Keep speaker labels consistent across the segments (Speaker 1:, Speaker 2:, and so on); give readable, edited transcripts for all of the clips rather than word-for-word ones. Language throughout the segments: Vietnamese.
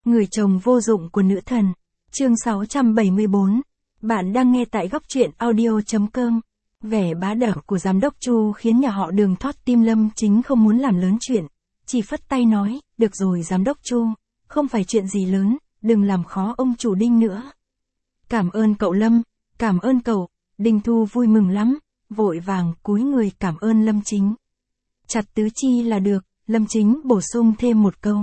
Speaker 1: Người chồng vô dụng của nữ thần. Chương 674. Bạn đang nghe tại góc truyện audio.com. Vẻ bá đạo của giám đốc Chu khiến nhà họ Đường thót tim. Lâm Chính không muốn làm lớn chuyện, chỉ phất tay nói, được rồi giám đốc Chu, không phải chuyện gì lớn, đừng làm khó ông chủ Đinh nữa. Cảm ơn cậu Lâm, cảm ơn cậu. Đinh Thu vui mừng lắm, vội vàng cúi người cảm ơn Lâm Chính. Chặt tứ chi là được. Lâm Chính bổ sung thêm một câu.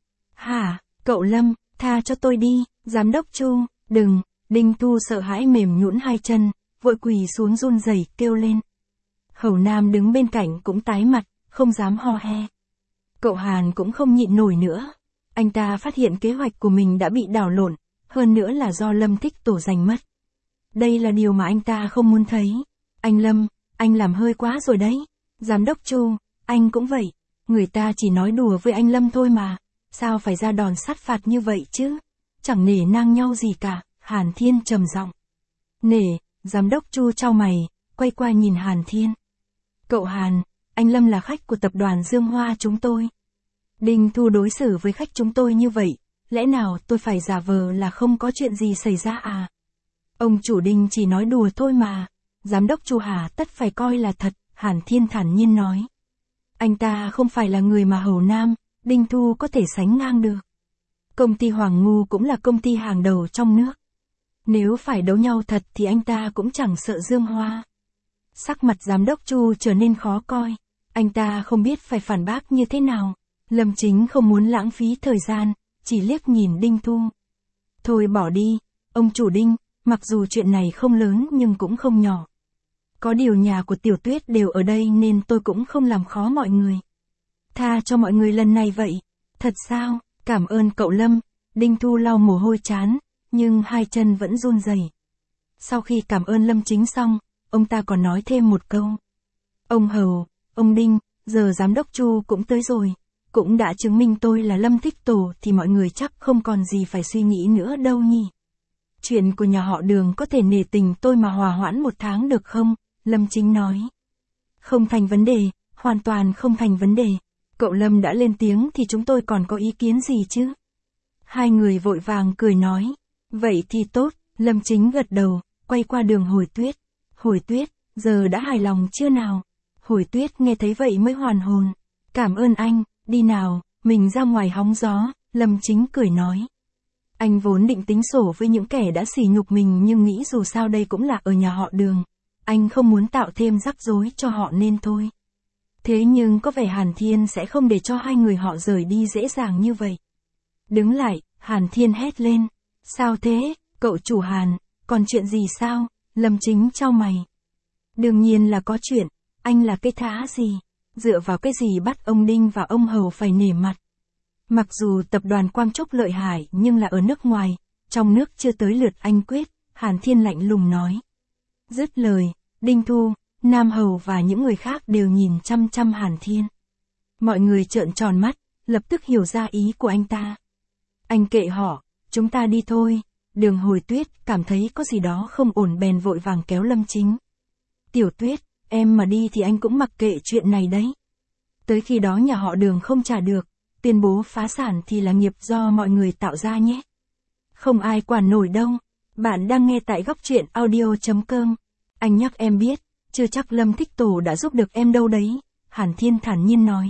Speaker 1: Hả, cậu Lâm, tha cho tôi đi, giám đốc Chu, đừng. Đinh Thu sợ hãi mềm nhũn hai chân, vội quỳ xuống run rẩy kêu lên. Hầu Nam đứng bên cạnh cũng tái mặt, không dám ho he. Cậu Hàn cũng không nhịn nổi nữa. Anh ta phát hiện kế hoạch của mình đã bị đảo lộn, hơn nữa là do Lâm Thích Tổ giành mất. Đây là điều mà anh ta không muốn thấy. Anh Lâm, anh làm hơi quá rồi đấy. Giám đốc Chu, anh cũng vậy. Người ta chỉ nói đùa với anh Lâm thôi mà. Sao phải ra đòn sát phạt như vậy chứ? Chẳng nể nang nhau gì cả. Hàn Thiên trầm giọng. Nể, giám đốc Chu chau mày, quay qua nhìn Hàn Thiên. Cậu Hàn, anh Lâm là khách của tập đoàn Dương Hoa chúng tôi. Đinh Thu đối xử với khách chúng tôi như vậy, lẽ nào tôi phải giả vờ là không có chuyện gì xảy ra à? Ông chủ Đinh chỉ nói đùa thôi mà. Giám đốc Chu hà tất phải coi là thật, Hàn Thiên thản nhiên nói. Anh ta không phải là người mà Hầu Nam, Đinh Thu có thể sánh ngang được. Công ty Hoàng Ngu cũng là công ty hàng đầu trong nước. Nếu phải đấu nhau thật thì anh ta cũng chẳng sợ Dương Hoa. Sắc mặt giám đốc Chu trở nên khó coi. Anh ta không biết phải phản bác như thế nào. Lâm Chính không muốn lãng phí thời gian, chỉ liếc nhìn Đinh Thu. Thôi bỏ đi, ông chủ Đinh, mặc dù chuyện này không lớn nhưng cũng không nhỏ. Có điều nhà của Tiểu Tuyết đều ở đây nên tôi cũng không làm khó mọi người. Tha cho mọi người lần này vậy. Thật sao, cảm ơn cậu Lâm. Đinh Thu lau mồ hôi trán, nhưng hai chân vẫn run rẩy. Sau khi cảm ơn Lâm Chính xong, ông ta còn nói thêm một câu. Ông Hầu, ông Đinh, giờ giám đốc Chu cũng tới rồi. Cũng đã chứng minh tôi là Lâm Thích Tổ thì mọi người chắc không còn gì phải suy nghĩ nữa đâu nhỉ. Chuyện của nhà họ Đường có thể nể tình tôi mà hòa hoãn một tháng được không? Lâm Chính nói. Không thành vấn đề, hoàn toàn không thành vấn đề. Cậu Lâm đã lên tiếng thì chúng tôi còn có ý kiến gì chứ? Hai người vội vàng cười nói. Vậy thì tốt, Lâm Chính gật đầu, quay qua Đường Hồi Tuyết. Hồi Tuyết, giờ đã hài lòng chưa nào? Hồi Tuyết nghe thấy vậy mới hoàn hồn. Cảm ơn anh, đi nào, mình ra ngoài hóng gió, Lâm Chính cười nói. Anh vốn định tính sổ với những kẻ đã sỉ nhục mình nhưng nghĩ dù sao đây cũng là ở nhà họ Đường. Anh không muốn tạo thêm rắc rối cho họ nên thôi. Thế nhưng có vẻ Hàn Thiên sẽ không để cho hai người họ rời đi dễ dàng như vậy. Đứng lại, Hàn Thiên hét lên. Sao thế, cậu chủ Hàn, còn chuyện gì sao? Lâm Chính chau mày. Đương nhiên là có chuyện, anh là cái thá gì? Dựa vào cái gì bắt ông Đinh và ông Hầu phải nể mặt? Mặc dù tập đoàn Quang Trúc lợi hại nhưng là ở nước ngoài, trong nước chưa tới lượt anh quyết, Hàn Thiên lạnh lùng nói. Dứt lời, Đinh Thu, Nam Hầu và những người khác đều nhìn chăm chăm Hàn Thiên. Mọi người trợn tròn mắt, lập tức hiểu ra ý của anh ta. Anh kệ họ, chúng ta đi thôi. Đường Hồi Tuyết cảm thấy có gì đó không ổn bèn vội vàng kéo Lâm Chính. Tiểu Tuyết, em mà đi thì anh cũng mặc kệ chuyện này đấy. Tới khi đó nhà họ Đường không trả được, tuyên bố phá sản thì là nghiệp do mọi người tạo ra nhé. Không ai quản nổi đâu. Bạn đang nghe tại góc truyện audio.com. Anh nhắc em biết, chưa chắc Lâm Thích Tổ đã giúp được em đâu đấy. Hàn Thiên thản nhiên nói.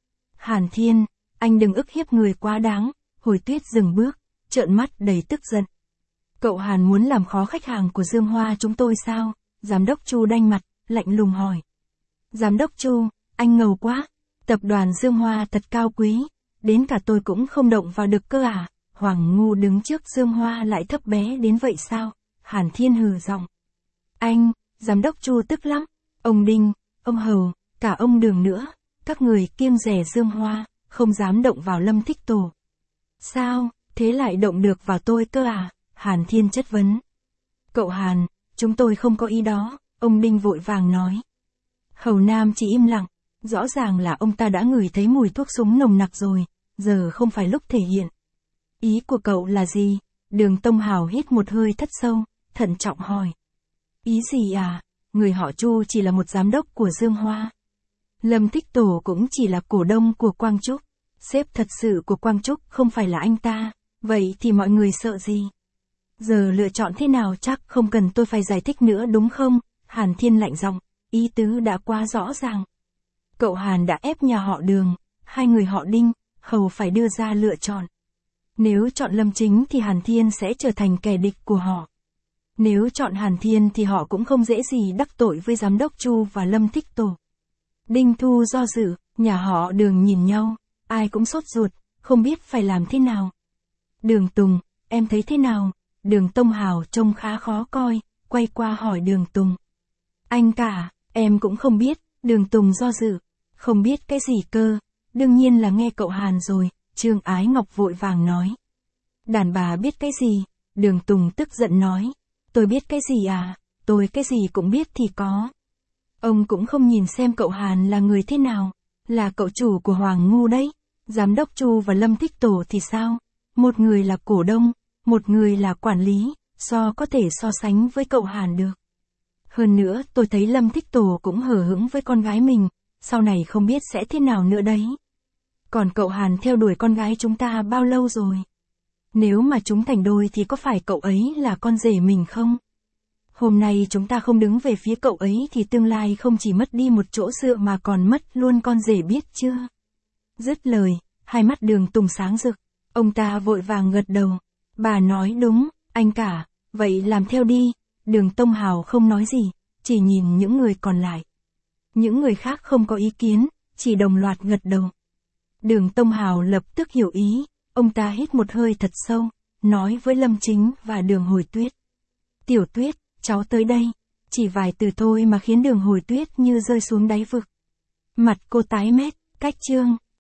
Speaker 1: Hàn Thiên, anh đừng ức hiếp người quá đáng. Hồi Tuyết dừng bước, trợn mắt đầy tức giận. Cậu Hàn muốn làm khó khách hàng của Dương Hoa chúng tôi sao? Giám đốc Chu đanh mặt, lạnh lùng hỏi. Giám đốc Chu, anh ngầu quá. Tập đoàn Dương Hoa thật cao quý. Đến cả tôi cũng không động vào được cơ à? Hoàng Ngu đứng trước Dương Hoa lại thấp bé đến vậy sao? Hàn Thiên hừ giọng. Anh, giám đốc Chu tức lắm. Ông Đinh, ông Hầu, cả ông Đường nữa. Các người kiêng dè Dương Hoa, không dám động vào Lâm Thích Tổ. Sao, thế lại động được vào tôi cơ à? Hàn Thiên chất vấn. Cậu Hàn, chúng tôi không có ý đó, ông Đinh vội vàng nói. Hầu Nam chỉ im lặng, rõ ràng là ông ta đã ngửi thấy mùi thuốc súng nồng nặc rồi, giờ không phải lúc thể hiện. Ý của cậu là gì? Đường Tông Hào hít một hơi thất sâu, thận trọng hỏi. Ý gì à? Người họ Chu chỉ là một giám đốc của Dương Hoa. Lâm Thích Tổ cũng chỉ là cổ đông của Quang Trúc. Sếp thật sự của Quang Trúc không phải là anh ta. Vậy thì mọi người sợ gì? Giờ lựa chọn thế nào chắc không cần tôi phải giải thích nữa đúng không? Hàn Thiên lạnh giọng, ý tứ đã quá rõ ràng. Cậu Hàn đã ép nhà họ Đường, hai người họ Đinh, Hầu phải đưa ra lựa chọn. Nếu chọn Lâm Chính thì Hàn Thiên sẽ trở thành kẻ địch của họ. Nếu chọn Hàn Thiên thì họ cũng không dễ gì đắc tội với giám đốc Chu và Lâm Thích Tổ. Đinh Thu do dự, nhà họ Đường nhìn nhau, ai cũng sốt ruột, không biết phải làm thế nào. Đường Tùng, em thấy thế nào? Đường Tông Hào trông khá khó coi, quay qua hỏi Đường Tùng. Anh cả, em cũng không biết, Đường Tùng do dự. Không biết cái gì cơ, đương nhiên là nghe cậu Hàn rồi, Trương Ái Ngọc vội vàng nói. Đàn bà biết cái gì? Đường Tùng tức giận nói. Tôi biết cái gì à? Tôi cái gì cũng biết thì có. Ông cũng không nhìn xem cậu Hàn là người thế nào, là cậu chủ của Hoàng Ngu đấy. Giám đốc Chu và Lâm Thích Tổ thì sao? Một người là cổ đông, một người là quản lý, có thể so sánh với cậu Hàn được. Hơn nữa tôi thấy Lâm Thích Tổ cũng hờ hững với con gái mình, sau này không biết sẽ thế nào nữa đấy. Còn cậu Hàn theo đuổi con gái chúng ta bao lâu rồi? Nếu mà chúng thành đôi thì có phải cậu ấy là con rể mình không? Hôm nay chúng ta không đứng về phía cậu ấy thì tương lai không chỉ mất đi một chỗ dựa mà còn mất luôn con rể biết chưa? Dứt lời, hai mắt Đường Tùng sáng rực, ông ta vội vàng gật đầu. Bà nói đúng, anh cả, vậy làm theo đi. Đường Tông Hào không nói gì, chỉ nhìn những người còn lại. Những người khác không có ý kiến, chỉ đồng loạt gật đầu. Đường Tông Hào lập tức hiểu ý, ông ta hít một hơi thật sâu, nói với Lâm Chính và Đường Hồi Tuyết. Tiểu Tuyết, cháu tới đây. Chỉ vài từ thôi mà khiến Đường Hồi Tuyết như rơi xuống đáy vực. Mặt cô tái mét, cách chương.